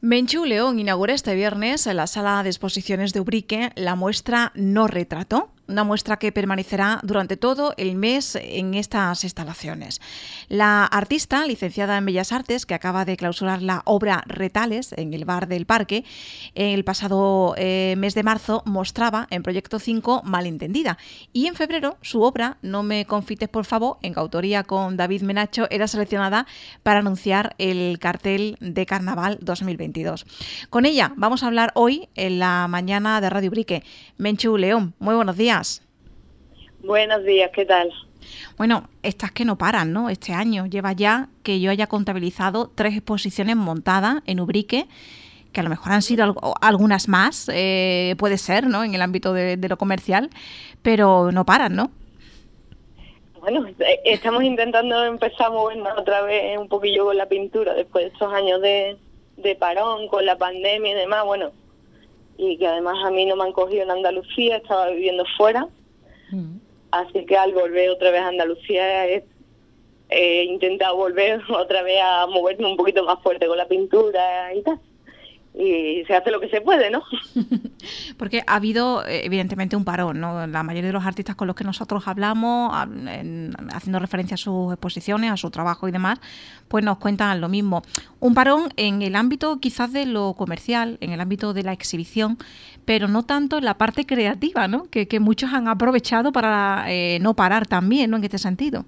Menchu León inaugura este viernes en la sala de exposiciones de Ubrique la muestra No Retrato, una muestra que permanecerá durante todo el mes en estas instalaciones. La artista, licenciada en Bellas Artes, que acaba de clausurar la obra Retales en el Bar del Parque, el pasado mes de marzo mostraba en Proyecto 5 Malentendida, y en febrero su obra No me confites por favor, en coautoría con David Menacho, era seleccionada para anunciar el cartel de Carnaval 2022. Con ella vamos a hablar hoy en la mañana de Radio Ubrique. Menchu León, muy buenos días. Buenos días, ¿qué tal? Bueno, estas que no paran, ¿no? Este año lleva ya que yo haya contabilizado 3 exposiciones montadas en Ubrique, que a lo mejor han sido algunas más, puede ser, ¿no? En el ámbito de lo comercial, pero no paran, ¿no? Bueno, estamos intentando empezar a movernos otra vez un poquillo con la pintura después de estos años de parón, con la pandemia y demás, bueno, y que además a mí no me han cogido en Andalucía, estaba viviendo fuera, así que al volver otra vez a Andalucía he intentado volver otra vez a moverme un poquito más fuerte con la pintura y tal. Y se hace lo que se puede, ¿no? Porque ha habido, evidentemente, un parón, ¿no? La mayoría de los artistas con los que nosotros hablamos, haciendo referencia a sus exposiciones, a su trabajo y demás, pues nos cuentan lo mismo. Un parón en el ámbito quizás de lo comercial, en el ámbito de la exhibición, pero no tanto en la parte creativa, ¿no? Que muchos han aprovechado para no parar también, ¿no? En este sentido.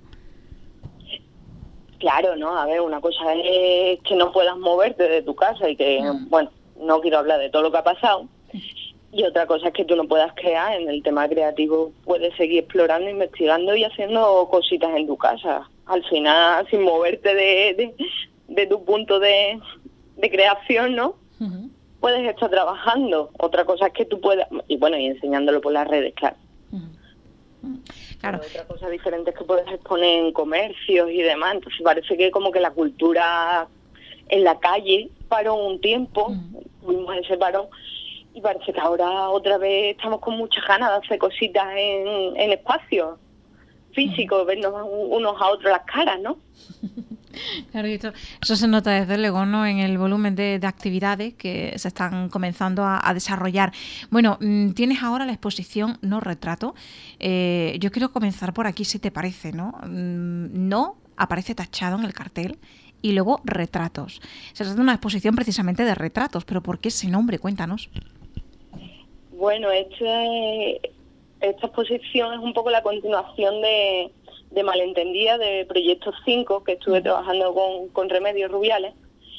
Claro, ¿no? A ver, una cosa es que no puedas moverte de tu casa y que, bueno, no quiero hablar de todo lo que ha pasado. Y otra cosa es que tú no puedas crear. En el tema creativo puedes seguir explorando, investigando y haciendo cositas en tu casa. Al final, sin moverte de tu punto de creación, ¿no? Puedes estar trabajando. Otra cosa es que tú puedas, y bueno, y enseñándolo por las redes, claro. Claro. Otra cosa diferente es que puedes exponer en comercios y demás. Entonces parece que como que la cultura en la calle paró un tiempo, tuvimos ese parón, y parece que ahora otra vez estamos con muchas ganas de hacer cositas en espacios físicos, vernos unos a otros las caras, ¿no? Claro, y eso se nota desde luego, ¿no? En el volumen de actividades que se están comenzando a desarrollar. Bueno, tienes ahora la exposición No Retrato. Yo quiero comenzar por aquí, si te parece, ¿no? No aparece tachado en el cartel y luego Retratos. Se trata de una exposición precisamente de retratos, pero ¿por qué ese nombre? Cuéntanos. Bueno, esta exposición es un poco la continuación de Malentendida, de Proyecto 5, que estuve trabajando con Remedios Rubiales,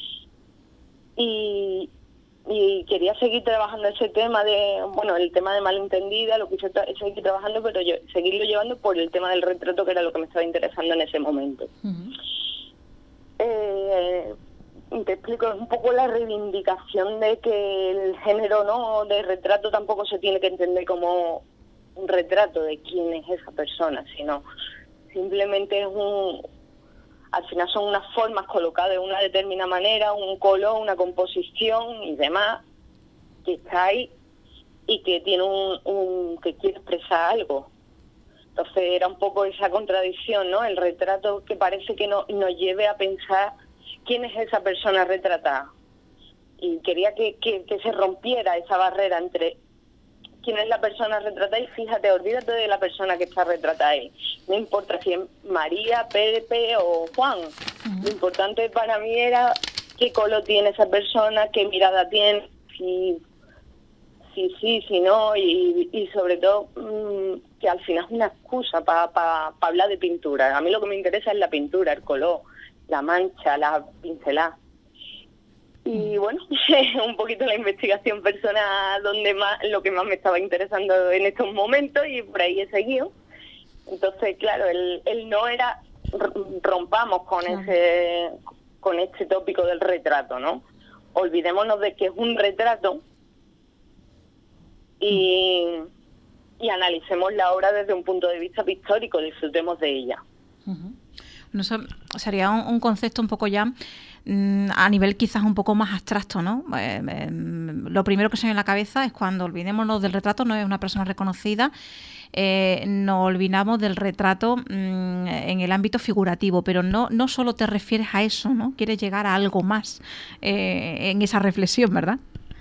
y quería seguir trabajando ese tema el tema de Malentendida, lo quise seguir trabajando, pero seguirlo llevando por el tema del retrato, que era lo que me estaba interesando en ese momento. Te explico, es un poco la reivindicación de que el género, ¿no?, de retrato tampoco se tiene que entender como un retrato de quién es esa persona, sino simplemente al final son unas formas colocadas de una determinada manera, un color, una composición y demás, que está ahí y que tiene que quiere expresar algo. Entonces era un poco esa contradicción, ¿no? El retrato que parece que nos lleve a pensar quién es esa persona retratada. Y quería que se rompiera esa barrera entre quién es la persona retratada y fíjate, olvídate de la persona que está retratada ahí. No importa si es María, Pepe o Juan. Lo importante para mí era qué color tiene esa persona, qué mirada tiene, si no, y sobre todo que al final es una excusa para hablar de pintura. A mí lo que me interesa es la pintura, el color, la mancha, la pincelada. Y bueno, un poquito la investigación personal lo que más me estaba interesando en estos momentos, y por ahí he seguido. Entonces, claro, el no era rompamos con este tópico del retrato, ¿no? Olvidémonos de que es un retrato y analicemos la obra desde un punto de vista pictórico, disfrutemos de ella. Eso sería un concepto un poco ya a nivel quizás un poco más abstracto, ¿no? Lo primero que se me viene a la cabeza es cuando olvidémonos del retrato, no es una persona reconocida, nos olvidamos del retrato en el ámbito figurativo, pero no solo te refieres a eso, ¿no? Quieres llegar a algo más en esa reflexión, ¿verdad?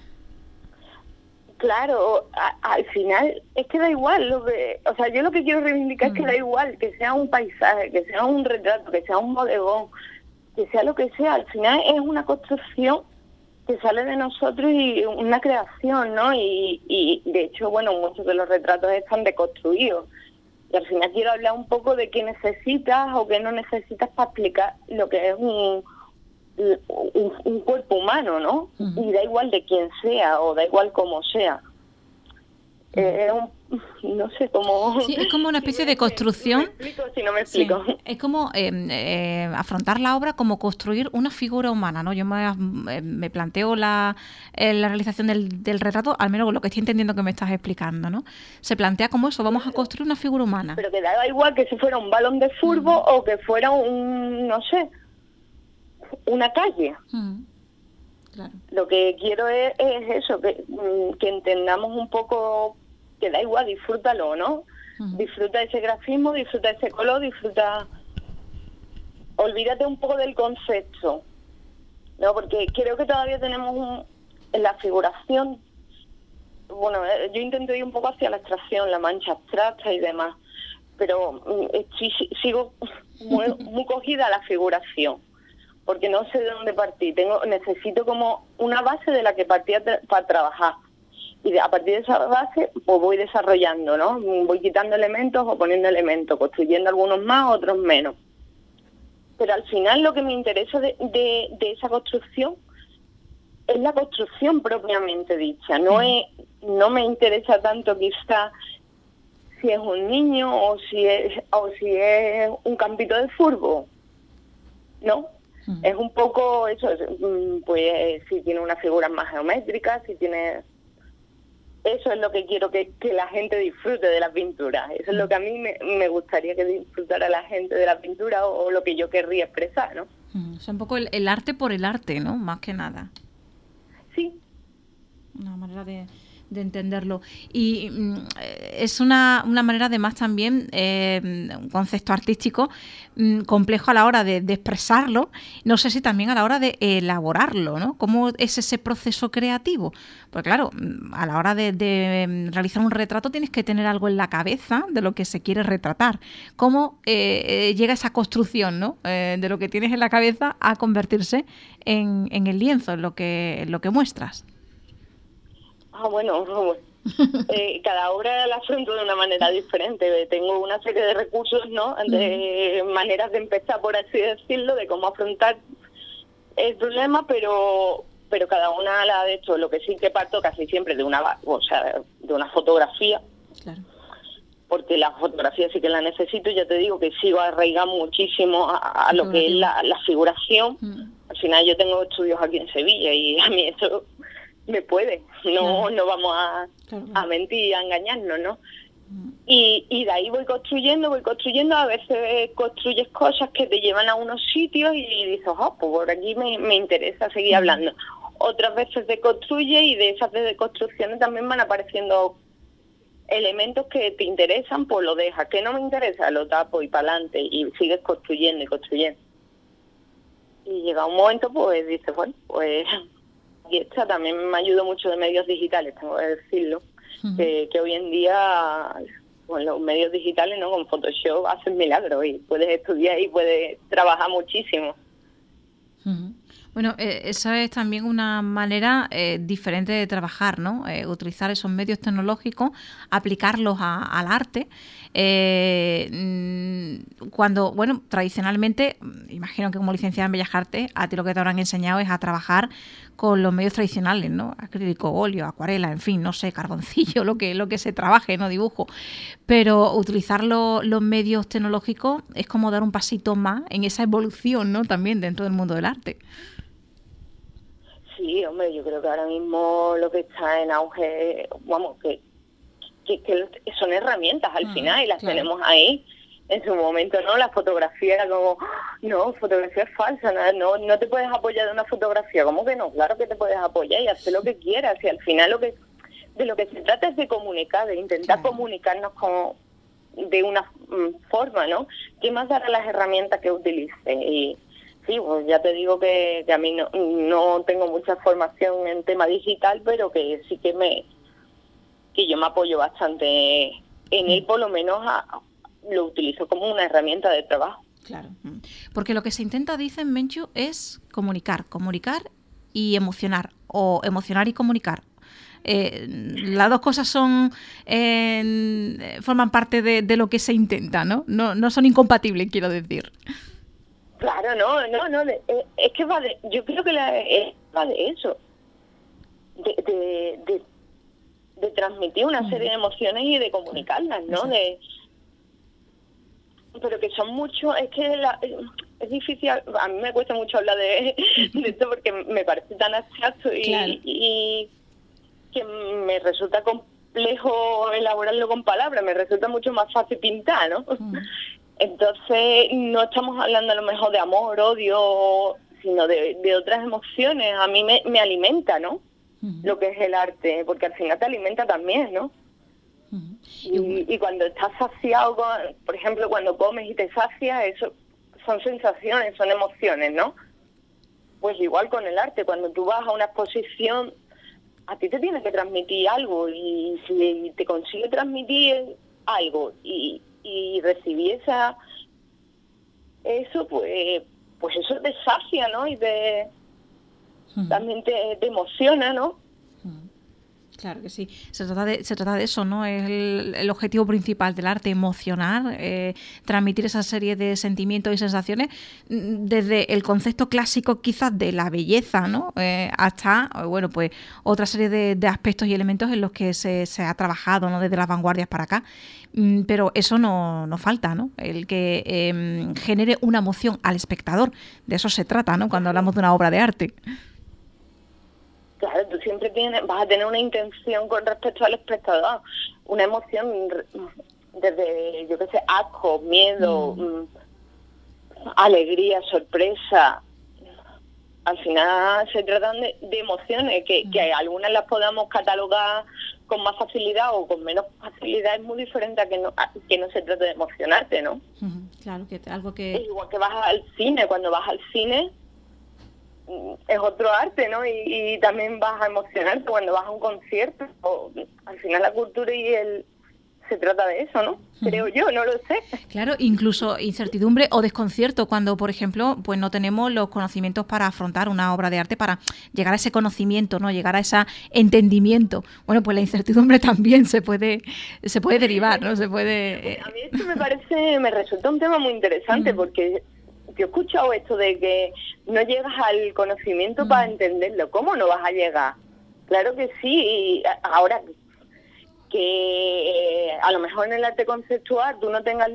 Claro, al final es que da igual o sea, yo lo que quiero reivindicar es que da igual que sea un paisaje, que sea un retrato, que sea un bodegón, que sea lo que sea, al final es una construcción que sale de nosotros y una creación, ¿no? Y de hecho, bueno, muchos de los retratos están deconstruidos. Y al final quiero hablar un poco de qué necesitas o qué no necesitas para explicar lo que es un cuerpo humano, ¿no? Uh-huh. Y da igual de quién sea o da igual cómo sea. No sé cómo... Sí, es como una especie de construcción. Si no me explico. Sí, es como afrontar la obra como construir una figura humana, ¿no? Yo me planteo la realización del retrato, al menos lo que estoy entendiendo que me estás explicando, ¿no? Se plantea como eso, vamos a construir una figura humana. Pero que da igual que si fuera un balón de fútbol o que fuera no sé, una calle. Claro. Lo que quiero es eso, que entendamos un poco que da igual, disfrútalo, ¿no? Disfruta ese grafismo, disfruta ese color, olvídate un poco del concepto, ¿no? Porque creo que todavía tenemos en la figuración, bueno, yo intento ir un poco hacia la abstracción, la mancha abstracta y demás, pero sigo muy cogida a la figuración, porque no sé de dónde partir. Necesito como una base de la que partir para trabajar. Y a partir de esa base pues voy desarrollando, ¿no? Voy quitando elementos o poniendo elementos, construyendo algunos más, otros menos. Pero al final lo que me interesa de esa construcción es la construcción propiamente dicha. No me interesa tanto quizá si es un niño o si es un campito de fútbol, ¿no? Es un poco eso, pues si tiene unas figuras más geométricas, si tiene... Eso es lo que quiero que la gente disfrute de la pintura. Eso es lo que a mí me gustaría que disfrutara la gente de la pintura o lo que yo querría expresar, ¿no? O sea, un poco el arte por el arte, ¿no? Más que nada. Sí. Una manera de entenderlo. Y es una manera además también, un concepto artístico complejo a la hora de expresarlo, no sé si también a la hora de elaborarlo, ¿no? ¿Cómo es ese proceso creativo? Pues claro, a la hora de realizar un retrato tienes que tener algo en la cabeza de lo que se quiere retratar. ¿Cómo llega esa construcción, ¿no? De lo que tienes en la cabeza a convertirse en el lienzo, en lo que muestras? Bueno, cada obra la afronto de una manera diferente. Tengo una serie de recursos, ¿no? De maneras de empezar, por así decirlo, de cómo afrontar el problema, pero cada una la de hecho. Lo que sí que parto casi siempre de una fotografía. Claro. Porque la fotografía sí que la necesito. Ya te digo que sigo arraigando muchísimo a lo que es la figuración. Al final yo tengo estudios aquí en Sevilla y a mí eso me puede, no vamos a mentir y a engañarnos, ¿no? Y de ahí voy construyendo, a veces construyes cosas que te llevan a unos sitios y dices, pues por aquí me interesa seguir hablando. Otras veces deconstruye y de esas deconstrucciones también van apareciendo elementos que te interesan, pues lo dejas, que no me interesa, lo tapo y para adelante y sigues construyendo y construyendo. Y llega un momento, pues dices, bueno, pues... Y esta también me ayuda mucho de medios digitales, tengo que decirlo, que hoy en día con los medios digitales, ¿no? Con Photoshop hacen milagros y puedes estudiar y puedes trabajar muchísimo. Bueno, esa es también una manera diferente de trabajar, ¿no? Utilizar esos medios tecnológicos, aplicarlos al arte. Cuando, bueno, tradicionalmente, imagino que como licenciada en Bellas Artes, a ti lo que te habrán enseñado es a trabajar con los medios tradicionales, ¿no? Acrílico, óleo, acuarela, en fin, no sé, carboncillo, lo que se trabaje, no dibujo. Pero utilizar los medios tecnológicos es como dar un pasito más en esa evolución, ¿no? También dentro del mundo del arte. Sí, hombre, yo creo que ahora mismo lo que está en auge, vamos, que son herramientas al final y las tenemos ahí. en su momento, ¿no? La fotografía era como, no, fotografía es falsa, no te puedes apoyar de una fotografía. ¿Cómo que no? Claro que te puedes apoyar y hacer lo que quieras. Y al final de lo que se trata es de comunicar, de intentar comunicarnos de una forma, ¿no? ¿Qué más dará las herramientas que utilice? Y sí, pues ya te digo que a mí no tengo mucha formación en tema digital, pero que sí que yo me apoyo bastante en él, por lo menos lo utilizo como una herramienta de trabajo. Claro, porque lo que se intenta, dicen, Menchu, es comunicar y emocionar, o emocionar y comunicar. Las dos cosas forman parte de lo que se intenta, ¿no? No son incompatibles, quiero decir. Claro, no, es que yo creo que va de eso, de transmitir una serie de emociones y de comunicarlas, ¿no? Pero que son muchos, es que es difícil, a mí me cuesta mucho hablar de esto porque me parece tan abstracto y que me resulta complejo elaborarlo con palabras, me resulta mucho más fácil pintar, ¿no? Entonces no estamos hablando a lo mejor de amor, odio, sino de otras emociones. A mí me alimenta, ¿no? Lo que es el arte, porque al final te alimenta también, ¿no? Y cuando estás saciado, por ejemplo, cuando comes y te sacias, eso son sensaciones, son emociones, ¿no? Pues igual con el arte, cuando tú vas a una exposición, a ti te tiene que transmitir algo, y si te consigue transmitir algo y recibir eso, pues eso te sacia, ¿no? Y también te emociona, ¿no? Claro que sí. Se trata de eso, ¿no? Es el objetivo principal del arte, emocionar, transmitir esa serie de sentimientos y sensaciones desde el concepto clásico quizás de la belleza, ¿no? Hasta, bueno, pues otra serie de aspectos y elementos en los que se ha trabajado, ¿no? Desde las vanguardias para acá. Pero eso no falta, ¿no? El que genere una emoción al espectador. De eso se trata, ¿no? Cuando hablamos de una obra de arte. Claro, tú siempre vas a tener una intención con respecto al espectador, una emoción desde, yo qué sé, asco, miedo, alegría, sorpresa. Al final se tratan de emociones, que algunas las podamos catalogar con más facilidad o con menos facilidad. Es muy diferente a que no se trate de emocionarte, ¿no? Claro, que algo que... Es igual que vas al cine. Cuando vas al cine es otro arte, ¿no? Y también vas a emocionarte cuando vas a un concierto. Al final la cultura se trata de eso, ¿no? Creo yo, no lo sé. Claro, incluso incertidumbre o desconcierto cuando, por ejemplo, pues no tenemos los conocimientos para afrontar una obra de arte, para llegar a ese conocimiento, ¿no? Llegar a ese entendimiento. Bueno, pues la incertidumbre también se puede derivar, ¿no? Se puede... A mí esto me resulta un tema muy interesante porque yo he escuchado esto de que no llegas al conocimiento para entenderlo. ¿Cómo no vas a llegar? Claro que sí, y ahora que a lo mejor en el arte conceptual tú no tengas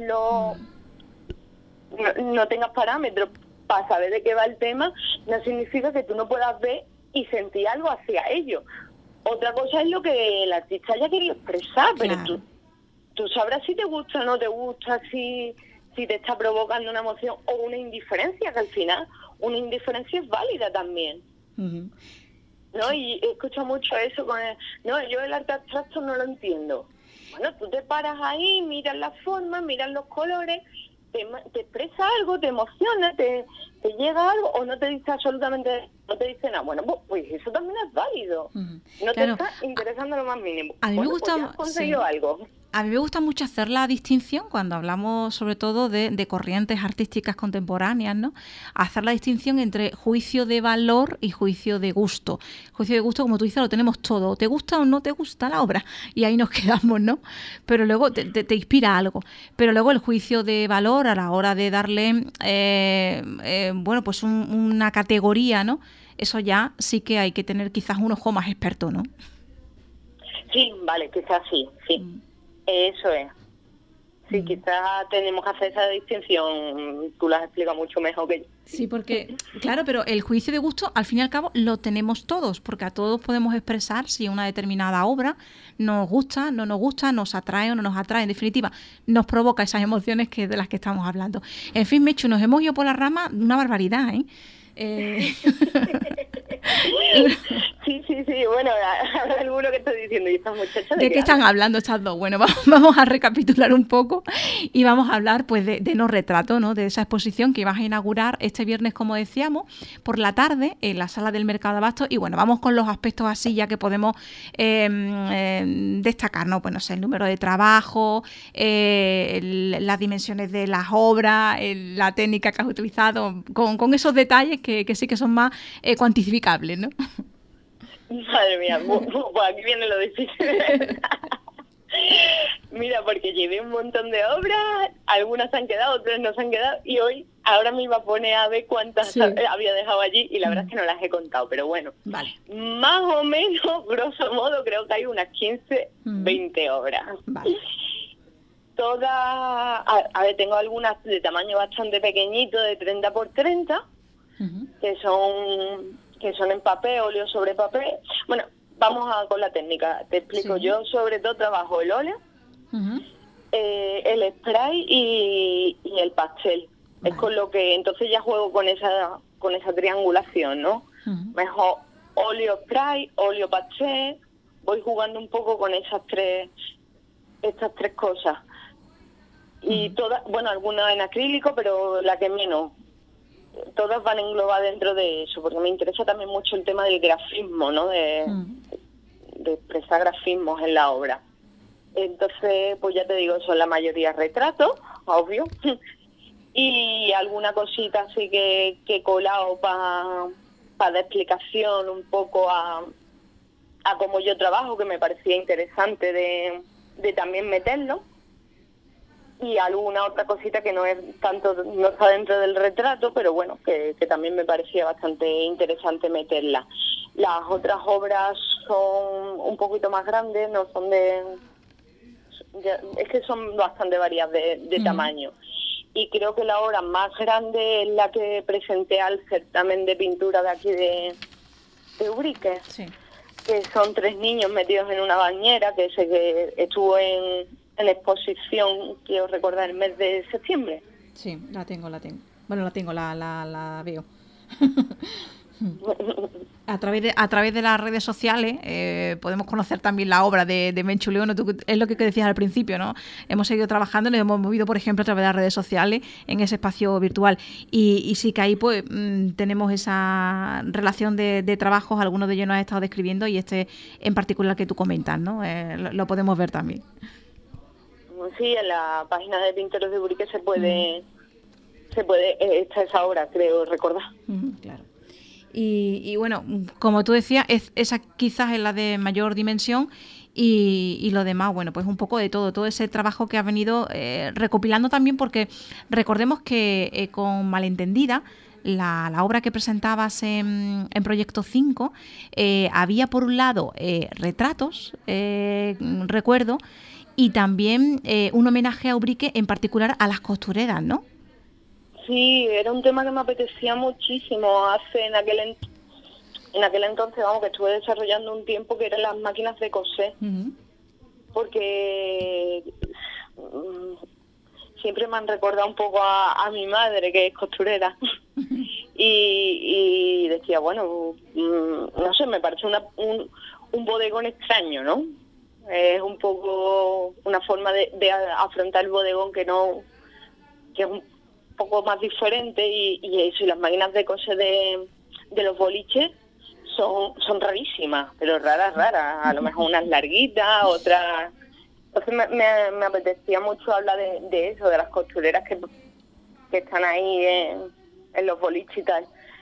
no tengas parámetros para saber de qué va el tema, no significa que tú no puedas ver y sentir algo hacia ello. Otra cosa es lo que el artista haya querido expresar, pero tú sabrás si te gusta o no te gusta, si te está provocando una emoción o una indiferencia, que al final una indiferencia es válida también. ¿No? Y he escuchado mucho eso yo el arte abstracto no lo entiendo. Bueno, tú te paras ahí, miras la forma, miras los colores, te expresa algo, te emociona, te llega algo, o no te dice absolutamente, no te dice nada. Bueno, pues eso también es válido. No te está interesando lo más mínimo. A mí me gusta, pues ya has conseguido algo. A mí me gusta mucho hacer la distinción cuando hablamos sobre todo de corrientes artísticas contemporáneas, ¿no? Hacer la distinción entre juicio de valor y juicio de gusto. Juicio de gusto, como tú dices, lo tenemos todo. ¿Te gusta o no te gusta la obra? Y ahí nos quedamos, ¿no? Pero luego te inspira algo. Pero luego el juicio de valor a la hora de darle, bueno, pues una categoría, ¿no? Eso ya sí que hay que tener quizás un ojo más experto, ¿no? Sí, vale, quizás sí. Eso es. Sí, quizás tenemos que hacer esa distinción, tú la has explicado mucho mejor que yo. Sí, porque, claro, pero el juicio de gusto, al fin y al cabo, lo tenemos todos, porque a todos podemos expresar si una determinada obra nos gusta, no nos gusta, nos atrae o no nos atrae, en definitiva, nos provoca esas emociones de las que estamos hablando. En fin, Mechu, nos hemos ido por la rama una barbaridad, ¿eh? Sí, bueno, habrá alguno que esté diciendo, ¿y estas muchachas de qué están hablando estas dos? Bueno, vamos a recapitular un poco y vamos a hablar pues de No Retrato, ¿no? De esa exposición que vas a inaugurar este viernes, como decíamos, por la tarde en la sala del Mercado de Abastos. Y bueno, vamos con los aspectos así ya que podemos destacar, ¿no? Pues no sé, el número de trabajo, las dimensiones de las obras, la técnica que has utilizado, con esos detalles que sí que son más cuantificables, ¿no? Madre mía, pues aquí viene lo difícil. Mira, porque llevé un montón de obras, algunas se han quedado, otras no se han quedado, y ahora me iba a poner a ver cuántas había dejado allí, y la verdad es que no las he contado, pero bueno, vale. Más o menos, grosso modo, creo que hay unas 15, 20 obras. Vale. Todas, a ver, tengo algunas de tamaño bastante pequeñito, de 30 por 30, que son en papel, óleo sobre papel. Bueno, vamos con la técnica. Te explico. Yo sobre todo trabajo el óleo, el spray y el pastel. Vale. Es con lo que entonces ya juego con esa triangulación, ¿no? Mejor óleo spray, óleo pastel. Voy jugando un poco con estas tres cosas. Y todas, bueno, algunas en acrílico, pero la que menos. Todas van englobadas dentro de eso, porque me interesa también mucho el tema del grafismo, ¿no? De expresar grafismos en la obra. Entonces, pues ya te digo, son la mayoría retratos, obvio, y alguna cosita así que he colado para dar explicación un poco a cómo yo trabajo, que me parecía interesante de también meterlo. Y alguna otra cosita que no está dentro del retrato, pero bueno, que también me parecía bastante interesante meterla. Las otras obras son un poquito más grandes, no son es que son bastante variadas de tamaño. Y creo que la obra más grande es la que presenté al certamen de pintura de aquí de Ubrique, que son 3 niños metidos en una bañera, que estuvo en exposición, quiero recordar, el mes de septiembre. Sí, la tengo. Bueno, la veo. A través de las redes sociales podemos conocer también la obra de Menchu León. Es lo que decías al principio, ¿no? Hemos seguido trabajando, nos hemos movido, por ejemplo, a través de las redes sociales en ese espacio virtual. Y sí que ahí pues tenemos esa relación de trabajos, algunos de ellos nos has estado describiendo y este en particular que tú comentas, ¿no? Lo podemos ver también. Sí, en la página de Pintores de Ubrique se puede está esa obra, creo recordar. Claro. Y bueno, como tú decías, esa quizás es la de mayor dimensión y lo demás, bueno, pues un poco de todo ese trabajo que has venido recopilando también, porque recordemos que con Malentendida, la obra que presentabas en Proyecto 5, había por un lado retratos, recuerdo, y también un homenaje a Ubrique, en particular a las costureras, ¿no? Sí, era un tema que me apetecía muchísimo en aquel entonces, vamos, que estuve desarrollando un tiempo, que eran las máquinas de coser. Porque siempre me han recordado un poco a mi madre, que es costurera. y decía, bueno, no sé, me parece un bodegón extraño, ¿no? Es un poco una forma de afrontar el bodegón que es un poco más diferente y eso, y las máquinas de coser de los boliches son rarísimas, pero raras, a lo mejor unas larguitas, otras. Entonces me apetecía mucho hablar de eso, de las costureras que están ahí en los boliches y tal.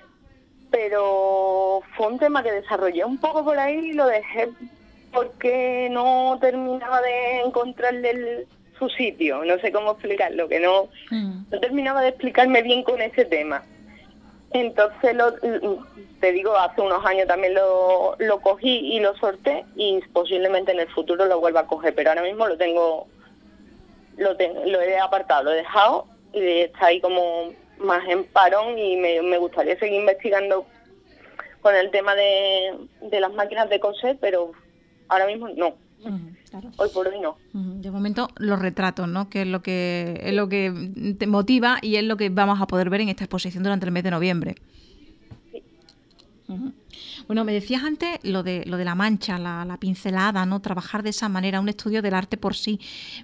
Pero fue un tema que desarrollé un poco por ahí y lo dejé porque no terminaba de encontrarle su sitio, no sé cómo explicarlo, que no terminaba de explicarme bien con ese tema. Entonces, te digo, hace unos años también lo cogí y lo sorté, y posiblemente en el futuro lo vuelva a coger, pero ahora mismo lo tengo lo he apartado, lo he dejado y está ahí como más en parón, y me gustaría seguir investigando con el tema de las máquinas de coser, pero ahora mismo no. Claro. Hoy por hoy no. De momento los retratos, ¿no? Que es lo que te motiva y es lo que vamos a poder ver en esta exposición durante el mes de noviembre. Sí. Bueno, me decías antes lo de la mancha, la pincelada, ¿no? Trabajar de esa manera, un estudio del arte por sí.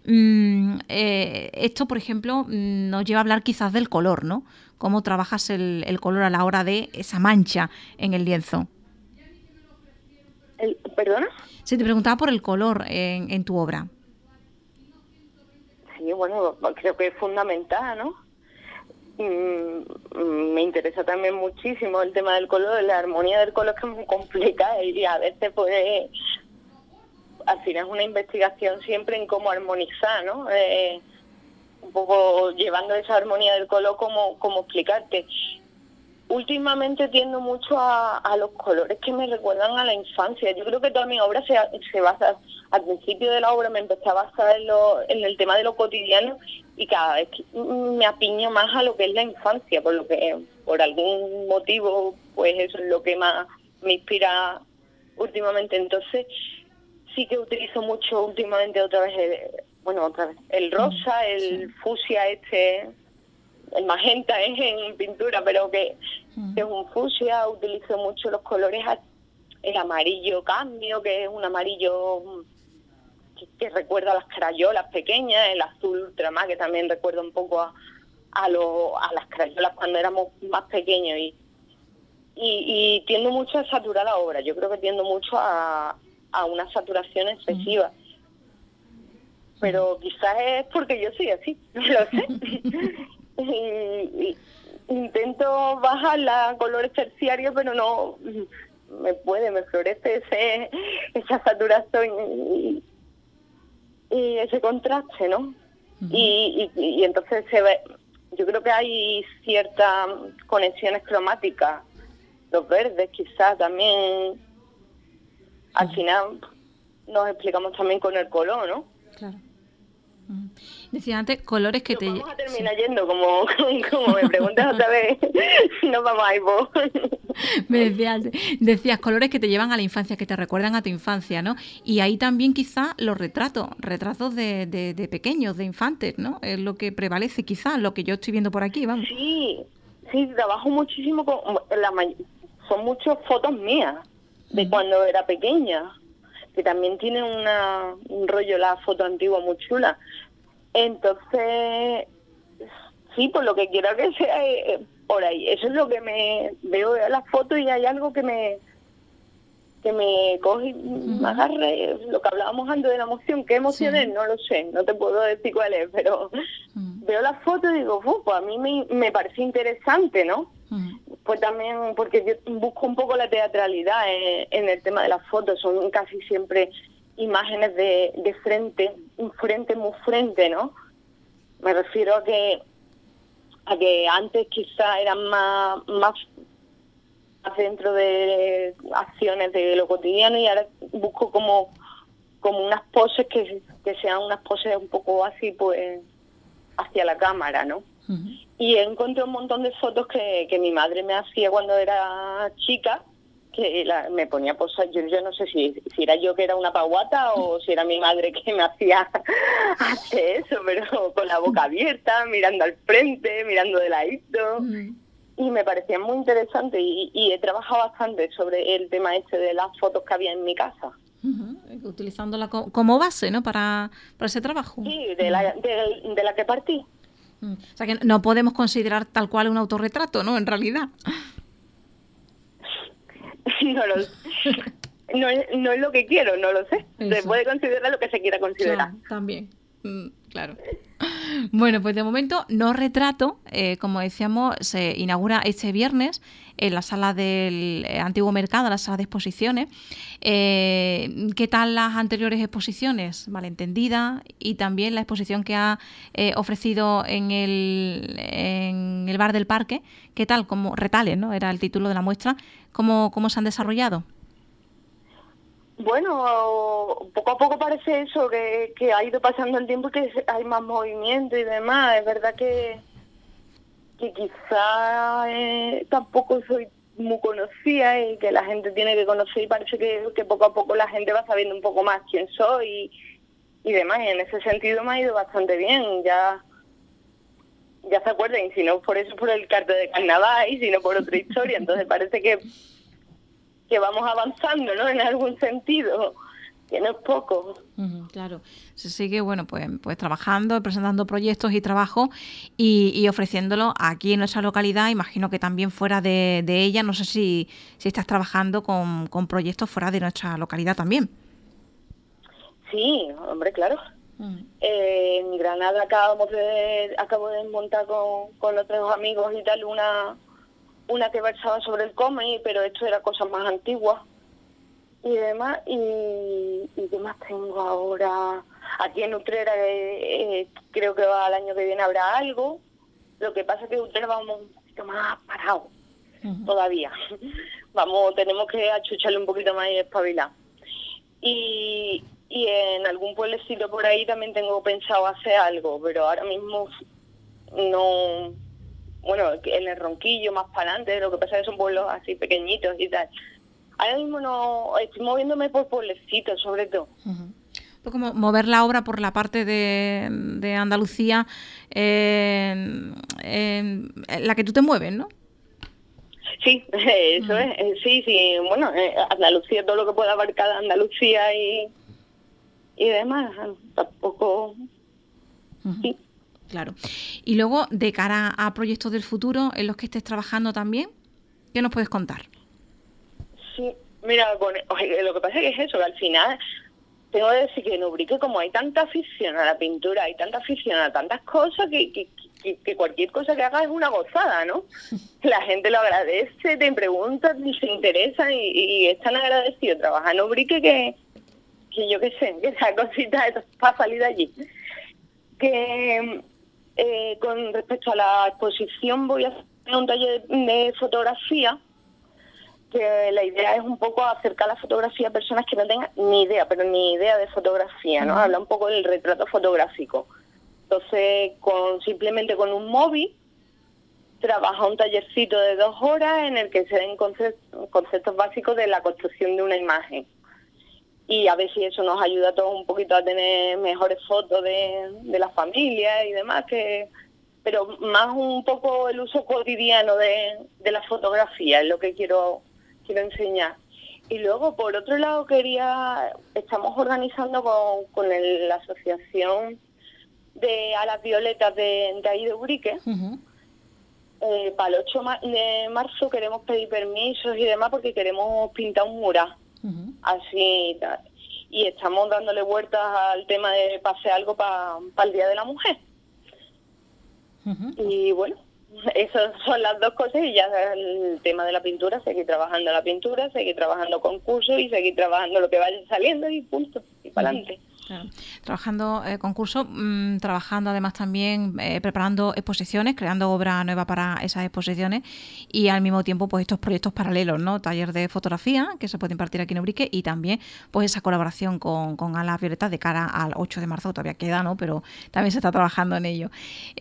Esto, por ejemplo, nos lleva a hablar quizás del color, ¿no? Cómo trabajas el color a la hora de esa mancha en el lienzo. ¿Perdona? Sí, te preguntaba por el color en tu obra. Sí, bueno, creo que es fundamental, ¿no? Me interesa también muchísimo el tema del color, la armonía del color, que es muy complicada, y a veces pues al final es una investigación siempre en cómo armonizar, ¿no? Un poco llevando esa armonía del color, cómo explicarte. Últimamente tiendo mucho a los colores que me recuerdan a la infancia. Yo creo que toda mi obra se basa, al principio de la obra me empecé a basar en el tema de lo cotidiano, y cada vez me apiño más a lo que es la infancia, por algún motivo, pues eso es lo que más me inspira últimamente. Entonces sí que utilizo mucho últimamente otra vez el rosa, el fucsia, el magenta es en pintura, pero que es un fucsia. Utilizo mucho los colores, el amarillo cambio, que es un amarillo que recuerda a las crayolas pequeñas, el azul ultramar, que también recuerda un poco a las crayolas cuando éramos más pequeños, y tiendo mucho a saturar la obra. Yo creo que tiendo mucho a una saturación excesiva. Pero quizás es porque yo soy así, no lo sé. y intento bajarla a colores terciarios, pero no me florece esa saturación y ese contraste, ¿no? Y entonces se ve, yo creo que hay ciertas conexiones cromáticas, los verdes quizás también, al final nos explicamos también con el color, ¿no? Claro. Decía antes, colores que Vamos a terminar yendo, como me preguntas otra vez, nos vamos a ir vos. Me decías colores que te llevan a la infancia, que te recuerdan a tu infancia, ¿no? Y ahí también quizá los retratos de pequeños, de infantes, ¿no? Es lo que prevalece quizá, lo que yo estoy viendo por aquí, vamos. Sí, trabajo muchísimo son muchas fotos mías de cuando era pequeña, que también tienen un rollo, la foto antigua muy chula. Entonces, sí, por lo que quiero que sea por ahí. Eso es lo que me veo en las fotos, y hay algo que me coge y me agarre, lo que hablábamos antes de la emoción. ¿Qué emoción es? No lo sé, no te puedo decir cuál es, pero veo las fotos y digo, pues a mí me parece interesante, ¿no? Pues también porque yo busco un poco la teatralidad en el tema de las fotos. Son casi siempre imágenes de frente, un frente muy frente, ¿no? Me refiero a que antes quizá eran más dentro de acciones de lo cotidiano, y ahora busco como unas poses que sean unas poses un poco así, pues hacia la cámara, ¿no? Y encontré un montón de fotos que mi madre me hacía cuando era chica, que me ponía posar. Yo no sé si era yo que era una paguata o si era mi madre que me hacía hacer eso, pero con la boca abierta, mirando al frente, mirando de ladito. Y me parecía muy interesante, y he trabajado bastante sobre el tema de las fotos que había en mi casa. Utilizándola como base, ¿no? Para ese trabajo. Sí, de la que partí. O sea que no podemos considerar tal cual un autorretrato, ¿no? En realidad. No es lo que quiero, no lo sé. Eso. Se puede considerar lo que se quiera considerar. Claro, también. Claro. Bueno, pues de momento No Retrato, como decíamos, se inaugura este viernes en la sala del Antiguo Mercado, la sala de exposiciones. ¿Qué tal las anteriores exposiciones? Malentendida, y también la exposición que ha ofrecido en el Bar del Parque. ¿Qué tal? Como Retales, ¿no? Era el título de la muestra. ¿Cómo se han desarrollado? Bueno, poco a poco parece eso, que ha ido pasando el tiempo y que hay más movimiento y demás. Es verdad que quizá tampoco soy muy conocida y que la gente tiene que conocer, y parece que poco a poco la gente va sabiendo un poco más quién soy y demás. Y en ese sentido me ha ido bastante bien. Ya se acuerdan, y si no por eso, por el cartel de carnaval, y si no por otra historia. Entonces parece que vamos avanzando, ¿no? En algún sentido, que no es poco. Claro, se sigue, bueno, pues trabajando, presentando proyectos y trabajo y ofreciéndolo aquí en nuestra localidad. Imagino que también fuera de ella. No sé si estás trabajando con proyectos fuera de nuestra localidad también. Sí, hombre, claro. En Granada acabo de montar con otros amigos y tal una que versaba sobre el cómic, pero esto era cosas más antiguas y demás. ¿Y qué más tengo ahora? Aquí en Utrera creo que el año que viene habrá algo. Lo que pasa es que Utrera vamos un poquito más parados todavía. Tenemos que achucharle un poquito más y espabilar. Y en algún pueblecito por ahí también tengo pensado hacer algo, pero ahora mismo no. Bueno, en el Ronquillo, más para adelante, lo que pasa es que son pueblos así pequeñitos y tal. Ahora mismo no, estoy moviéndome por pueblecitos, sobre todo. Pues como mover la obra por la parte de Andalucía, en la que tú te mueves, ¿no? Sí, eso es, sí, bueno, Andalucía, todo lo que pueda abarcar Andalucía y demás, tampoco, sí. Claro. Y luego, de cara a proyectos del futuro en los que estés trabajando también, ¿qué nos puedes contar? Sí, mira, lo que pasa es que es eso, que al final tengo que decir que en Ubrique, como hay tanta afición a la pintura, hay tanta afición a tantas cosas, que cualquier cosa que hagas es una gozada, ¿no? La gente lo agradece, te preguntan y se interesan y es tan agradecido trabajar en Ubrique que yo qué sé, que esa cosita para salir de allí. Que con respecto a la exposición voy a hacer un taller de fotografía, que la idea es un poco acercar la fotografía a personas que no tengan ni idea, pero ni idea de fotografía, ¿no? Habla un poco del retrato fotográfico. Entonces, simplemente con un móvil, trabaja un tallercito de 2 horas en el que se den conceptos básicos de la construcción de una imagen. Y a ver si eso nos ayuda a todos un poquito a tener mejores fotos de la familia y demás, pero más un poco el uso cotidiano de la fotografía es lo que quiero enseñar. Y luego, por otro lado, estamos organizando con la asociación de Alas Violetas de ahí de Ubrique. Para el 8 de marzo queremos pedir permisos y demás porque queremos pintar un mural. Así tal. Y estamos dándole vueltas al tema de pase algo para el Día de la Mujer. Y bueno, esas son las dos cosas, y ya el tema de la pintura, seguir trabajando la pintura, seguir trabajando concursos y seguir trabajando lo que vaya saliendo y punto, y para adelante. Claro. Trabajando concursos, trabajando además también preparando exposiciones, creando obra nueva para esas exposiciones y al mismo tiempo pues estos proyectos paralelos, ¿no? Taller de fotografía que se puede impartir aquí en Ubrique y también pues esa colaboración con Alas Violetas de cara al 8 de marzo, todavía queda, ¿no? Pero también se está trabajando en ello.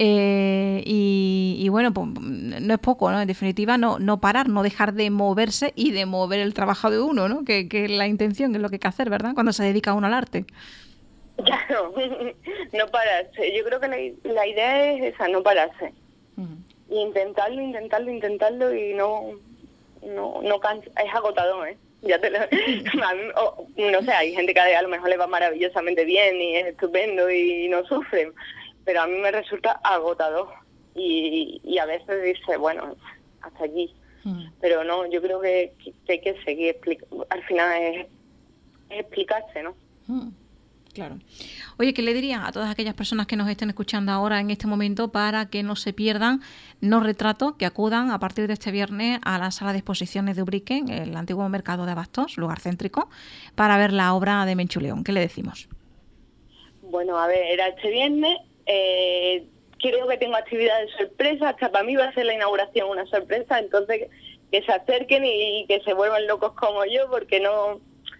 Y bueno, pues no es poco, ¿no? En definitiva, no parar, no dejar de moverse y de mover el trabajo de uno, ¿no? Que es la intención, que es lo que hay que hacer, ¿verdad? Cuando se dedica uno al arte. Claro, no pararse. Yo creo que la idea es esa, no pararse. Y intentarlo y no cansa. Es agotador, ¿eh? Ya te lo... no sé, hay gente que a lo mejor le va maravillosamente bien y es estupendo y no sufren, pero a mí me resulta agotador y a veces dice, bueno, hasta aquí. Pero no, yo creo que hay que seguir, al final es explicarse, ¿no? Claro. Oye, ¿qué le diría a todas aquellas personas que nos estén escuchando ahora en este momento para que no se pierdan No Retrato, que acudan a partir de este viernes a la sala de exposiciones de Ubrique, el antiguo mercado de Abastos, lugar céntrico, para ver la obra de Menchu León? ¿Qué le decimos? Bueno, a ver, era este viernes. Creo que tengo actividades sorpresa. Hasta para mí va a ser la inauguración una sorpresa, entonces que se acerquen y que se vuelvan locos como yo, porque no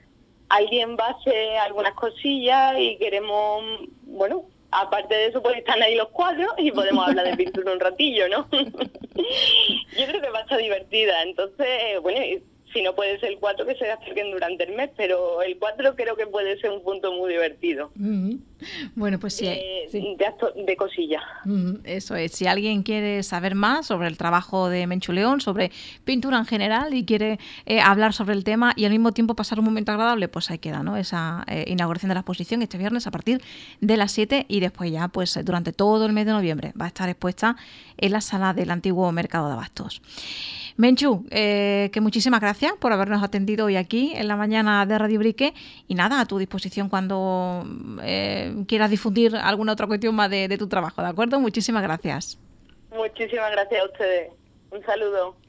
alguien va a hacer algunas cosillas y queremos, bueno, aparte de eso, pues están ahí los cuadros y podemos hablar de pintura un ratillo, ¿no? Yo creo que va a estar divertida. Entonces, bueno, si no puede ser el 4, que se acerquen durante el mes, pero el 4 creo que puede ser un punto muy divertido. Bueno, pues sí. De cosillas. Eso es. Si alguien quiere saber más sobre el trabajo de Menchu León, sobre pintura en general y quiere hablar sobre el tema y al mismo tiempo pasar un momento agradable, pues ahí queda, ¿no? Esa inauguración de la exposición este viernes a partir de las 7 y después ya, pues durante todo el mes de noviembre va a estar expuesta en la sala del antiguo Mercado de Abastos. Menchu, que muchísimas gracias por habernos atendido hoy aquí en la mañana de Radio Ubrique y nada, a tu disposición cuando quieras difundir alguna otra cuestión más de tu trabajo, ¿de acuerdo? Muchísimas gracias. Muchísimas gracias a ustedes. Un saludo.